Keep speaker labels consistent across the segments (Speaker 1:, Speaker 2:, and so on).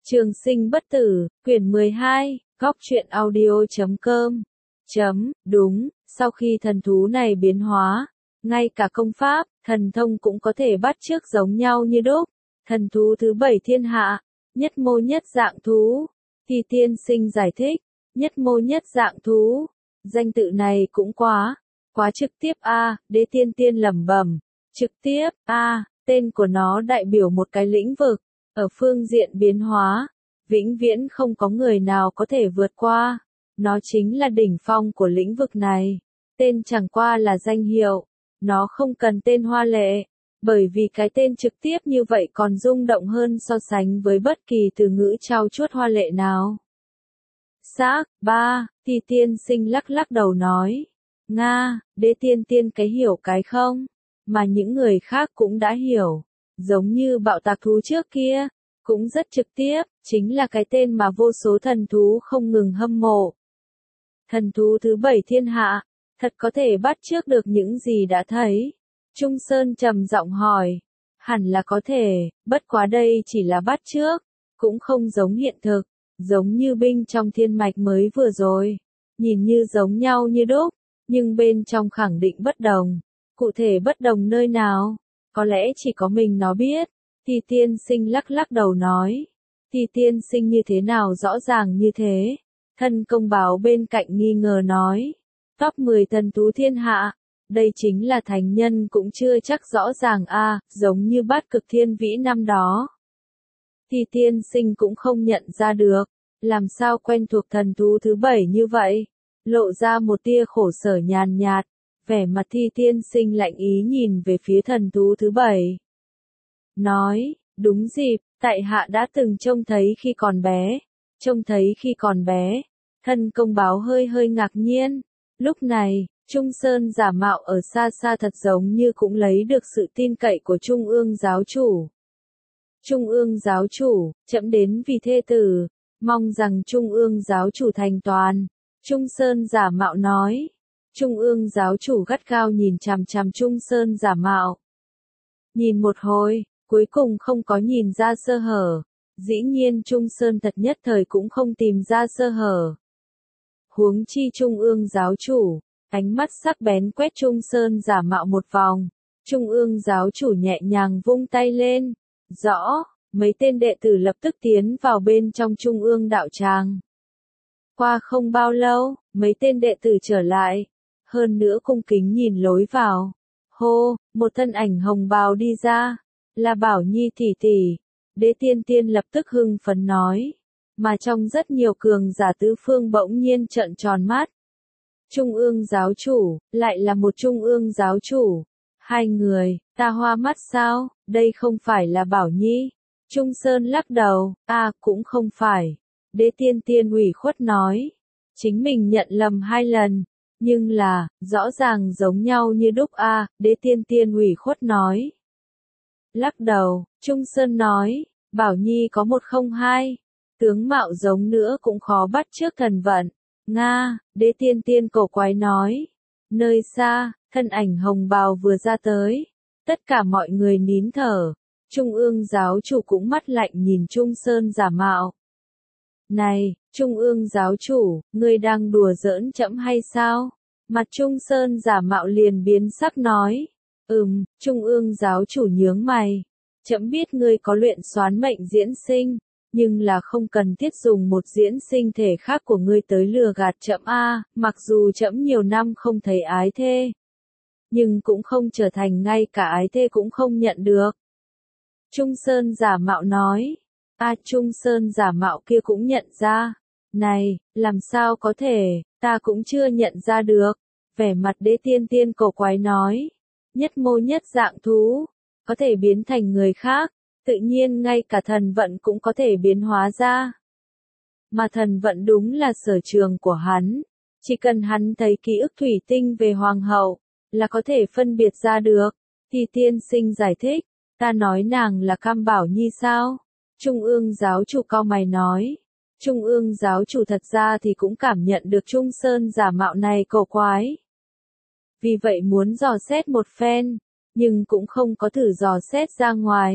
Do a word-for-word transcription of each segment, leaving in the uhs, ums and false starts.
Speaker 1: Trường sinh bất tử, quyển mười hai, góc truyện audio chấm com. Chấm, đúng, sau khi thần thú này biến hóa, ngay cả công pháp, thần thông cũng có thể bắt chước giống nhau như đúc. Thần thú thứ bảy thiên hạ, nhất mô nhất dạng thú. Thì tiên sinh giải thích, nhất mô nhất dạng thú. Danh tự này cũng quá, quá trực tiếp a, Đế Tiên Tiên lẩm bẩm, trực tiếp a, tên của nó đại biểu một cái lĩnh vực, ở phương diện biến hóa, vĩnh viễn không có người nào có thể vượt qua. Nó chính là đỉnh phong của lĩnh vực này. Tên chẳng qua là danh hiệu, nó không cần tên hoa lệ, bởi vì cái tên trực tiếp như vậy còn rung động hơn so sánh với bất kỳ từ ngữ trau chuốt hoa lệ nào. Xác, ba, Thì tiên sinh lắc lắc đầu nói. Nga, Đế Tiên Tiên cái hiểu cái không, mà những người khác cũng đã hiểu. Giống như bạo tạc thú trước kia, cũng rất trực tiếp, chính là cái tên mà vô số thần thú không ngừng hâm mộ. Thần thú thứ bảy thiên hạ, thật có thể bắt chước được những gì đã thấy. Trung Sơn trầm giọng hỏi, hẳn là có thể, bất quá đây chỉ là bắt chước, cũng không giống hiện thực, giống như binh trong thiên mạch mới vừa rồi, nhìn như giống nhau như đúc, nhưng bên trong khẳng định bất đồng. Cụ thể bất đồng nơi nào, có lẽ chỉ có mình nó biết. Thì tiên sinh lắc lắc đầu nói, thì tiên sinh như thế nào rõ ràng như thế. Thân công báo bên cạnh nghi ngờ nói, top mười thần thú thiên hạ, đây chính là thánh nhân cũng chưa chắc rõ ràng a, à, giống như bát cực thiên vĩ năm đó. Thì tiên sinh cũng không nhận ra được, làm sao quen thuộc thần thú thứ bảy như vậy, lộ ra một tia khổ sở nhàn nhạt, vẻ mặt Thi tiên sinh lạnh ý nhìn về phía thần thú thứ bảy. Nói, đúng dịp, tại hạ đã từng trông thấy khi còn bé, trông thấy khi còn bé. Thân công báo hơi hơi ngạc nhiên, lúc này, Trung Sơn giả mạo ở xa xa thật giống như cũng lấy được sự tin cậy của Trung ương giáo chủ. Trung ương giáo chủ, chậm đến vì thê tử, mong rằng Trung ương giáo chủ thành toàn. Trung Sơn giả mạo nói, Trung ương giáo chủ gắt gao nhìn chằm chằm Trung Sơn giả mạo. Nhìn một hồi, cuối cùng không có nhìn ra sơ hở, dĩ nhiên Trung Sơn thật nhất thời cũng không tìm ra sơ hở. Huống chi Trung ương giáo chủ, ánh mắt sắc bén quét Trung Sơn giả mạo một vòng. Trung ương giáo chủ nhẹ nhàng vung tay lên. Rõ, mấy tên đệ tử lập tức tiến vào bên trong Trung ương đạo tràng. Qua không bao lâu, mấy tên đệ tử trở lại. Hơn nữa cung kính nhìn lối vào. Hô, một thân ảnh hồng bào đi ra. Là Bảo Nhi tỷ tỷ. Đế Tiên Tiên lập tức hưng phấn nói. Mà trong rất nhiều cường giả tứ phương bỗng nhiên trợn tròn mắt. Trung ương giáo chủ, lại là một trung ương giáo chủ. Hai người, ta hoa mắt sao, đây không phải là Bảo Nhi. Trung Sơn lắc đầu, a cũng không phải. Đế Tiên Tiên ủy khuất nói. Chính mình nhận lầm hai lần. Nhưng là, rõ ràng giống nhau như đúc a, Đế Tiên Tiên ủy khuất nói. Lắc đầu, Trung Sơn nói, Bảo Nhi có một không hai. Tướng mạo giống nữa cũng khó bắt chước thần vận. Nga, Đế Tiên Tiên cổ quái nói. Nơi xa, thân ảnh hồng bào vừa ra tới. Tất cả mọi người nín thở. Trung ương giáo chủ cũng mắt lạnh nhìn Trung Sơn giả mạo. Này, Trung ương giáo chủ, ngươi đang đùa giỡn trẫm hay sao? Mặt Trung Sơn giả mạo liền biến sắc nói. Ừm, Trung ương giáo chủ nhướng mày. Trẫm biết ngươi có luyện xoán mệnh diễn sinh. Nhưng là không cần thiết dùng một diễn sinh thể khác của ngươi tới lừa gạt trẫm a, mặc dù trẫm nhiều năm không thấy ái thê, nhưng cũng không trở thành ngay cả ái thê cũng không nhận được. Trung Sơn giả mạo nói, a Trung Sơn giả mạo kia cũng nhận ra, này, làm sao có thể, ta cũng chưa nhận ra được. Vẻ mặt Đế Tiên Tiên cổ quái nói, nhất mô nhất dạng thú, có thể biến thành người khác. Tự nhiên ngay cả thần vận cũng có thể biến hóa ra. Mà thần vận đúng là sở trường của hắn. Chỉ cần hắn thấy ký ức thủy tinh về hoàng hậu, là có thể phân biệt ra được. Thì tiên sinh giải thích, ta nói nàng là Cam Bảo Nhi sao? Trung ương giáo chủ cau mày nói. Trung ương giáo chủ thật ra thì cũng cảm nhận được Trung Sơn giả mạo này cổ quái. Vì vậy muốn dò xét một phen, nhưng cũng không có thử dò xét ra ngoài.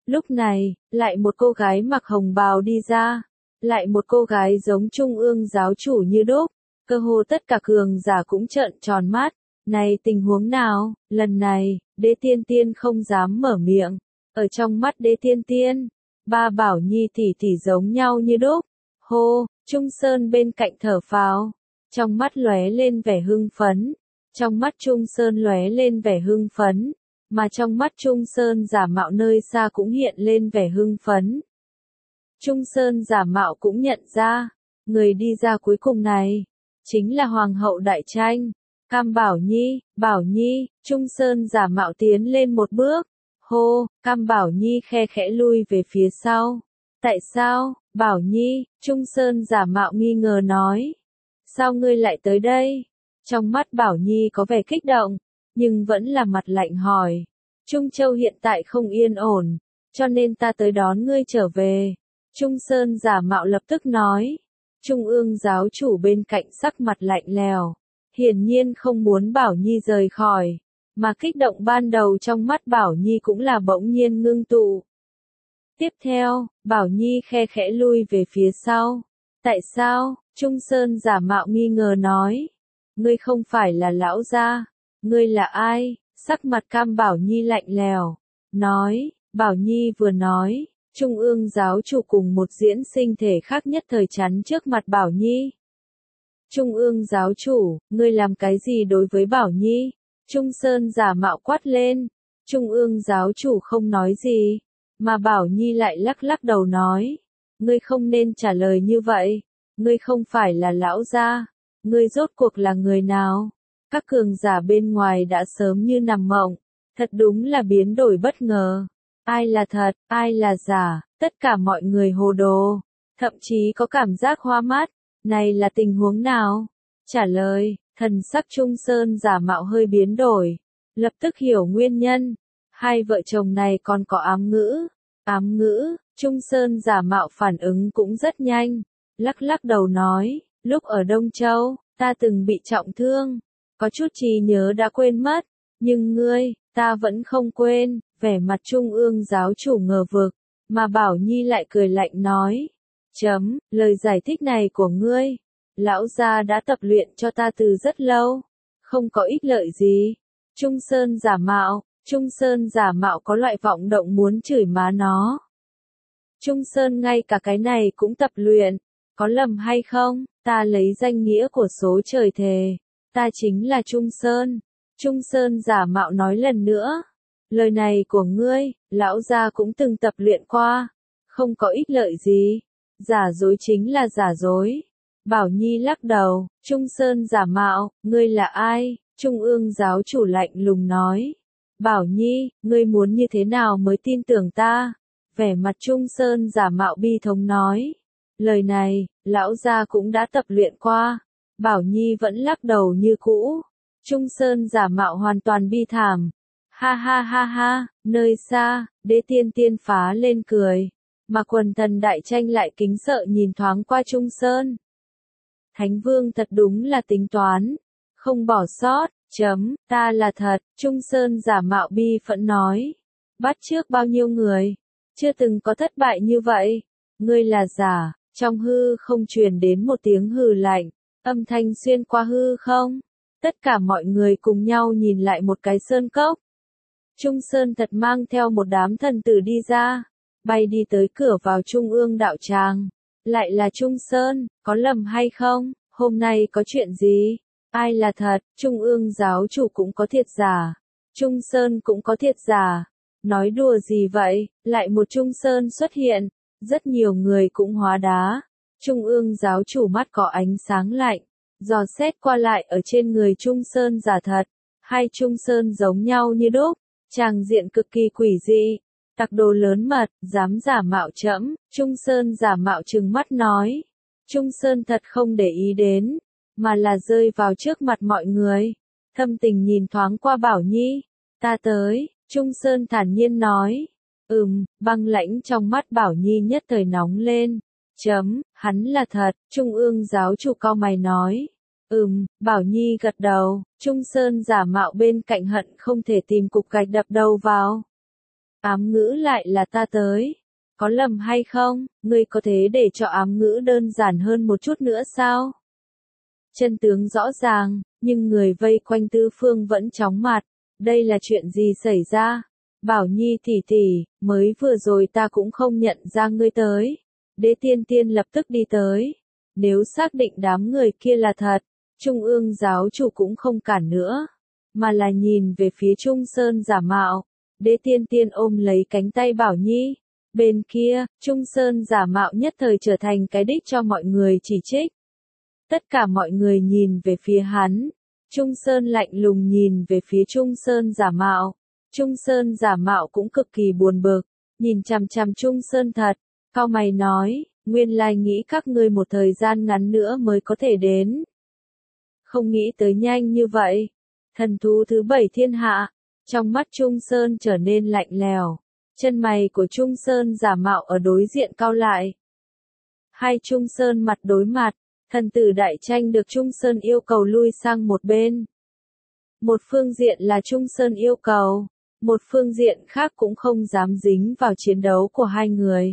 Speaker 1: Lúc này, lại một cô gái mặc hồng bào đi ra. Lại một cô gái giống trung ương giáo chủ như đúc. Cơ hồ tất cả cường giả cũng trợn tròn mắt. Này tình huống nào, lần này, Đế Tiên Tiên không dám mở miệng. Ở trong mắt Đế Tiên Tiên, ba Bảo Nhi tỷ tỷ giống nhau như đúc. Hô, Trung Sơn bên cạnh thở phào. Trong mắt lóe lên vẻ hưng phấn. Trong mắt Trung Sơn lóe lên vẻ hưng phấn. Mà trong mắt Trung Sơn giả mạo nơi xa cũng hiện lên vẻ hưng phấn. Trung Sơn giả mạo cũng nhận ra, người đi ra cuối cùng này, chính là Hoàng hậu Đại Tranh. Cam Bảo Nhi, Bảo Nhi, Trung Sơn giả mạo tiến lên một bước. Hô, Cam Bảo Nhi khe khẽ lui về phía sau. Tại sao, Bảo Nhi, Trung Sơn giả mạo nghi ngờ nói. Sao ngươi lại tới đây? Trong mắt Bảo Nhi có vẻ kích động, nhưng vẫn là mặt lạnh hỏi. Trung Châu hiện tại không yên ổn, cho nên ta tới đón ngươi trở về. Trung Sơn giả mạo lập tức nói. Trung ương giáo chủ bên cạnh sắc mặt lạnh lèo. Hiển nhiên không muốn Bảo Nhi rời khỏi, mà kích động ban đầu trong mắt Bảo Nhi cũng là bỗng nhiên ngưng tụ. Tiếp theo, Bảo Nhi khe khẽ lui về phía sau. Tại sao? Trung Sơn giả mạo nghi ngờ nói. Ngươi không phải là lão gia, ngươi là ai? Sắc mặt Cam Bảo Nhi lạnh lèo. Nói, Bảo Nhi vừa nói, Trung ương giáo chủ cùng một diễn sinh thể khác nhất thời chắn trước mặt Bảo Nhi. Trung ương giáo chủ, ngươi làm cái gì đối với Bảo Nhi? Trung Sơn giả mạo quát lên. Trung ương giáo chủ không nói gì, mà Bảo Nhi lại lắc lắc đầu nói. Ngươi không nên trả lời như vậy, ngươi không phải là lão gia, ngươi rốt cuộc là người nào? Các cường giả bên ngoài đã sớm như nằm mộng, thật đúng là biến đổi bất ngờ. Ai là thật, ai là giả, tất cả mọi người hồ đồ, thậm chí có cảm giác hoa mắt. Này là tình huống nào? Trả lời, thần sắc Trung Sơn giả mạo hơi biến đổi, lập tức hiểu nguyên nhân. Hai vợ chồng này còn có ám ngữ. Ám ngữ, Trung Sơn giả mạo phản ứng cũng rất nhanh, lắc lắc đầu nói, lúc ở Đông Châu, ta từng bị trọng thương, có chút trí nhớ đã quên mất, nhưng ngươi, ta vẫn không quên. Vẻ mặt Trung ương giáo chủ ngờ vực, mà Bảo Nhi lại cười lạnh nói. Chấm, lời giải thích này của ngươi, lão gia đã tập luyện cho ta từ rất lâu, không có ích lợi gì. Trung Sơn giả mạo, Trung Sơn giả mạo có loại vọng động muốn chửi má nó. Trung Sơn ngay cả cái này cũng tập luyện, có lầm hay không? Ta lấy danh nghĩa của số trời thề, ta chính là Trung Sơn. Trung Sơn giả mạo nói lần nữa. Lời này của ngươi, lão gia cũng từng tập luyện qua, không có ích lợi gì. Giả dối chính là giả dối. Bảo Nhi lắc đầu, Trung Sơn giả mạo, ngươi là ai? Trung ương giáo chủ lạnh lùng nói. Bảo Nhi, ngươi muốn như thế nào mới tin tưởng ta? Vẻ mặt Trung Sơn giả mạo bi thống nói. Lời này, lão gia cũng đã tập luyện qua. Bảo Nhi vẫn lắc đầu như cũ. Trung Sơn giả mạo hoàn toàn bi thảm. Ha ha ha ha, nơi xa, Đế Tiên Tiên phá lên cười. Mà quần thần Đại Tranh lại kính sợ nhìn thoáng qua Trung Sơn. Thánh Vương thật đúng là tính toán, không bỏ sót, chấm, ta là thật, Trung Sơn giả mạo bi phẫn nói. Bắt trước bao nhiêu người, chưa từng có thất bại như vậy, ngươi là giả. Trong hư không truyền đến một tiếng hừ lạnh, âm thanh xuyên qua hư không. Tất cả mọi người cùng nhau nhìn lại một cái sơn cốc. Trung Sơn thật mang theo một đám thần tử đi ra, bay đi tới cửa vào Trung ương đạo tràng. Lại là Trung Sơn, có lầm hay không? Hôm nay có chuyện gì? Ai là thật? Trung ương giáo chủ cũng có thiệt giả. Trung Sơn cũng có thiệt giả. Nói đùa gì vậy? Lại một Trung Sơn xuất hiện. Rất nhiều người cũng hóa đá. Trung ương giáo chủ mắt có ánh sáng lạnh, dò xét qua lại ở trên người Trung Sơn giả thật. Hai Trung Sơn giống nhau như đúc, tràng diện cực kỳ quỷ dị. Tặc đồ lớn mật, dám giả mạo trẫm. Trung Sơn giả mạo trừng mắt nói. Trung Sơn thật không để ý đến, mà là rơi vào trước mặt mọi người. Thâm tình nhìn thoáng qua Bảo Nhi. Ta tới, Trung Sơn thản nhiên nói. Ừm, băng lãnh trong mắt Bảo Nhi nhất thời nóng lên. Chấm, hắn là thật, Trung ương giáo chủ cau mày nói. Ừm, Bảo Nhi gật đầu, Trung Sơn giả mạo bên cạnh hận không thể tìm cục gạch đập đầu vào. Ám ngữ lại là ta tới. Có lầm hay không, ngươi có thể để cho ám ngữ đơn giản hơn một chút nữa sao? Chân tướng rõ ràng, nhưng người vây quanh Tư Phương vẫn chóng mặt. Đây là chuyện gì xảy ra? Bảo Nhi tỷ tỷ, mới vừa rồi ta cũng không nhận ra ngươi tới. Đế Tiên Tiên lập tức đi tới. Nếu xác định đám người kia là thật, Trung ương giáo chủ cũng không cản nữa, mà là nhìn về phía Trung Sơn giả mạo. Đế Tiên Tiên ôm lấy cánh tay Bảo Nhi. Bên kia, Trung Sơn giả mạo nhất thời trở thành cái đích cho mọi người chỉ trích. Tất cả mọi người nhìn về phía hắn. Trung Sơn lạnh lùng nhìn về phía Trung Sơn giả mạo. Trung Sơn giả mạo cũng cực kỳ buồn bực, nhìn chằm chằm Trung Sơn thật, cau mày nói, nguyên lai nghĩ các ngươi một thời gian ngắn nữa mới có thể đến. Không nghĩ tới nhanh như vậy. Thần thú thứ bảy thiên hạ, trong mắt Trung Sơn trở nên lạnh lèo, chân mày của Trung Sơn giả mạo ở đối diện cau lại. Hai Trung Sơn mặt đối mặt, thần tử đại tranh được Trung Sơn yêu cầu lui sang một bên. Một phương diện là Trung Sơn yêu cầu, một phương diện khác cũng không dám dính vào chiến đấu của hai người.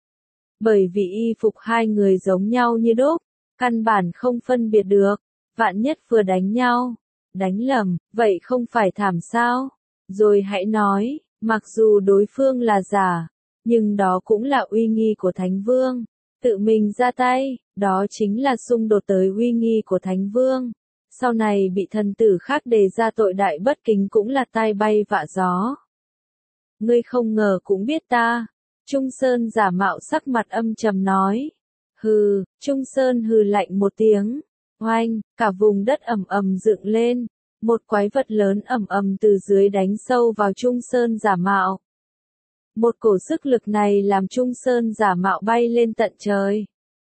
Speaker 1: Bởi vì y phục hai người giống nhau như đúc, căn bản không phân biệt được, vạn nhất vừa đánh nhau, đánh lầm, vậy không phải thảm sao? Rồi hãy nói, mặc dù đối phương là giả, nhưng đó cũng là uy nghi của Thánh Vương. Tự mình ra tay, đó chính là xung đột tới uy nghi của Thánh Vương. Sau này bị thần tử khác đề ra tội đại bất kính cũng là tai bay vạ gió. Ngươi không ngờ cũng biết ta. Trung Sơn giả mạo sắc mặt âm trầm nói. Hừ, Trung Sơn hừ lạnh một tiếng. Oanh, cả vùng đất ầm ầm dựng lên. Một quái vật lớn ầm ầm từ dưới đánh sâu vào Trung Sơn giả mạo. Một cổ sức lực này làm Trung Sơn giả mạo bay lên tận trời.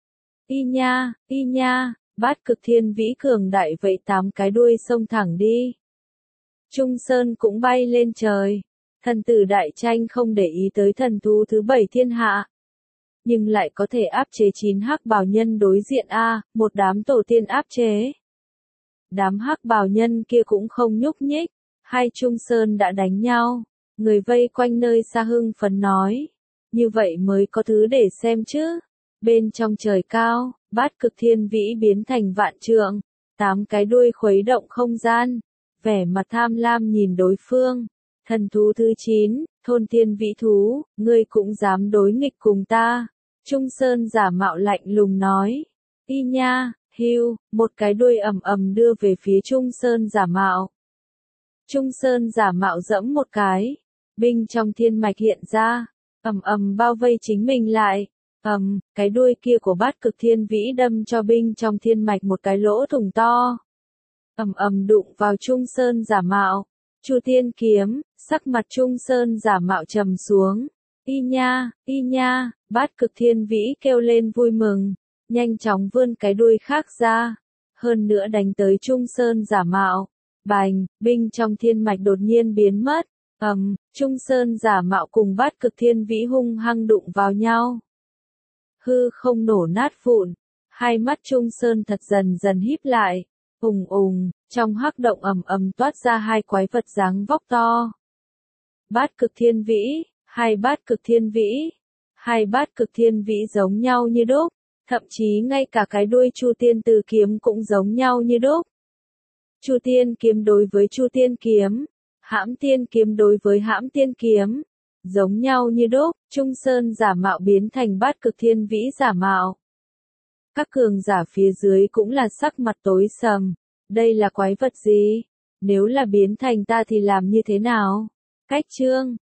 Speaker 1: Y nha, y nha, bát cực thiên vĩ cường đại vậy tám cái đuôi xông thẳng đi. Trung Sơn cũng bay lên trời. Thần tử đại tranh không để ý tới thần thú thứ bảy thiên hạ. Nhưng lại có thể áp chế chín hắc bào nhân đối diện A, một đám tổ tiên áp chế. Đám hắc bào nhân kia cũng không nhúc nhích. Hai Trung Sơn đã đánh nhau. Người vây quanh nơi xa hưng phấn nói. Như vậy mới có thứ để xem chứ. Bên trong trời cao, bát cực thiên vĩ biến thành vạn trượng. Tám cái đuôi khuấy động không gian. Vẻ mặt tham lam nhìn đối phương. Thần thú thứ chín, thôn thiên vĩ thú, ngươi cũng dám đối nghịch cùng ta. Trung Sơn giả mạo lạnh lùng nói. Y nha, hưu, một cái đuôi ầm ầm đưa về phía Trung Sơn giả mạo. Trung Sơn giả mạo dẫm một cái. Binh trong thiên mạch hiện ra, ầm ầm bao vây chính mình lại. Ầm, cái đuôi kia của bát cực thiên vĩ đâm cho binh trong thiên mạch một cái lỗ thủng to. Ầm ầm đụng vào Trung Sơn giả mạo. Chu Tiên kiếm, sắc mặt Trung Sơn giả mạo trầm xuống. Y nha, y nha, bát cực thiên vĩ kêu lên vui mừng, nhanh chóng vươn cái đuôi khác ra, hơn nữa đánh tới Trung Sơn giả mạo. Bành, binh trong thiên mạch đột nhiên biến mất. Ầm, um, Trung Sơn giả mạo cùng bát cực thiên vĩ hung hăng đụng vào nhau. Hư không nổ nát vụn, hai mắt Trung Sơn thật dần dần híp lại. Ùng ùng, trong hắc động ầm ầm toát ra hai quái vật dáng vóc to. Bát cực thiên vĩ, hai bát cực thiên vĩ, hai bát cực thiên vĩ giống nhau như đúc, thậm chí ngay cả cái đuôi Chu Tiên Từ kiếm cũng giống nhau như đúc. Chu Tiên kiếm đối với Chu Tiên kiếm, Hãm Tiên kiếm đối với Hãm Tiên kiếm, giống nhau như đúc. Trung Sơn giả mạo biến thành bát cực thiên vĩ giả mạo. Các cường giả phía dưới cũng là sắc mặt tối sầm. Đây là quái vật gì? Nếu là biến thành ta thì làm như thế nào? Cách chương